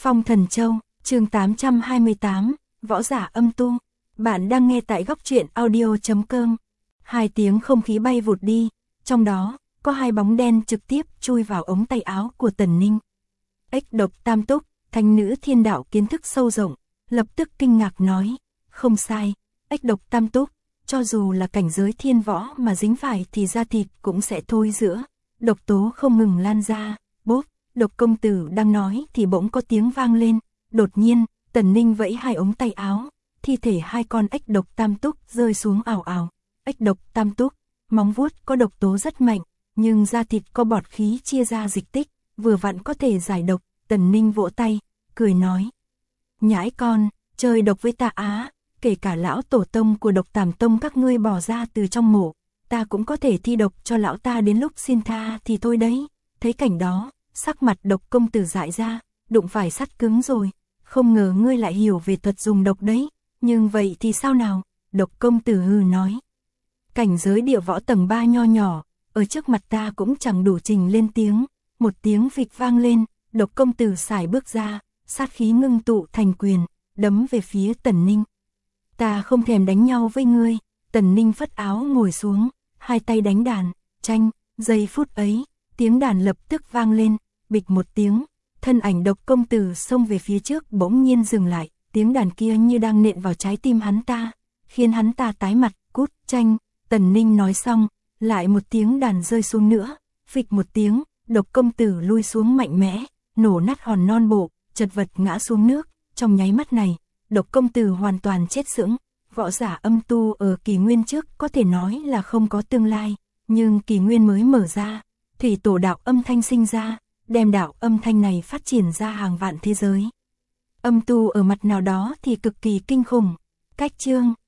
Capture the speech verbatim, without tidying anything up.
Phong Thần Châu, chương tám trăm hai mươi tám, Võ giả âm tu. Bạn đang nghe tại góc truyện audio chấm com. Hai tiếng không khí bay vụt đi, trong đó có hai bóng đen trực tiếp chui vào ống tay áo của Tần Ninh. Ếch độc tam túc, thánh nữ thiên đạo kiến thức sâu rộng, lập tức kinh ngạc nói, không sai, ếch độc tam túc, cho dù là cảnh giới thiên võ mà dính phải thì da thịt cũng sẽ thôi rữa, độc tố không ngừng lan ra, bốp. Độc công tử đang nói thì bỗng có tiếng vang lên, đột nhiên, Tần Ninh vẫy hai ống tay áo, thi thể hai con ếch độc tam túc rơi xuống ào ào. Ếch độc tam túc, móng vuốt có độc tố rất mạnh, nhưng da thịt có bọt khí chia ra dịch tích, vừa vặn có thể giải độc. Tần Ninh vỗ tay, cười nói, nhãi con, chơi độc với ta á, kể cả lão tổ tông của Độc Tàm Tông các ngươi bỏ ra từ trong mộ, ta cũng có thể thi độc cho lão ta, đến lúc xin tha thì thôi đấy. Thấy cảnh đó, sắc mặt Độc công tử dại ra, đụng phải sắt cứng rồi, không ngờ ngươi lại hiểu về thuật dùng độc đấy, nhưng vậy thì sao nào? Độc công tử hừ nói, cảnh giới địa võ tầng ba nho nhỏ, ở trước mặt ta cũng chẳng đủ trình lên tiếng. Một tiếng phịch vang lên, Độc công tử sải bước ra, sát khí ngưng tụ thành quyền, đấm về phía Tần Ninh. Ta không thèm đánh nhau với ngươi. Tần Ninh phất áo ngồi xuống, hai tay đánh đàn, tranh. Giây phút ấy, tiếng đàn lập tức vang lên, bịch một tiếng, thân ảnh Độc công tử xông về phía trước bỗng nhiên dừng lại, tiếng đàn kia như đang nện vào trái tim hắn ta, khiến hắn ta tái mặt. Cút, tranh. Tần Ninh nói xong, lại một tiếng đàn rơi xuống nữa, phịch một tiếng, Độc công tử lui xuống mạnh mẽ, nổ nát hòn non bộ, chật vật ngã xuống nước. Trong nháy mắt này, Độc công tử hoàn toàn chết sững. Võ giả âm tu ở kỷ nguyên trước có thể nói là không có tương lai, nhưng kỷ nguyên mới mở ra, thủy tổ đạo âm thanh sinh ra, đem đạo âm thanh này phát triển ra hàng vạn thế giới. Âm tu ở mặt nào đó thì cực kỳ kinh khủng. Cách chương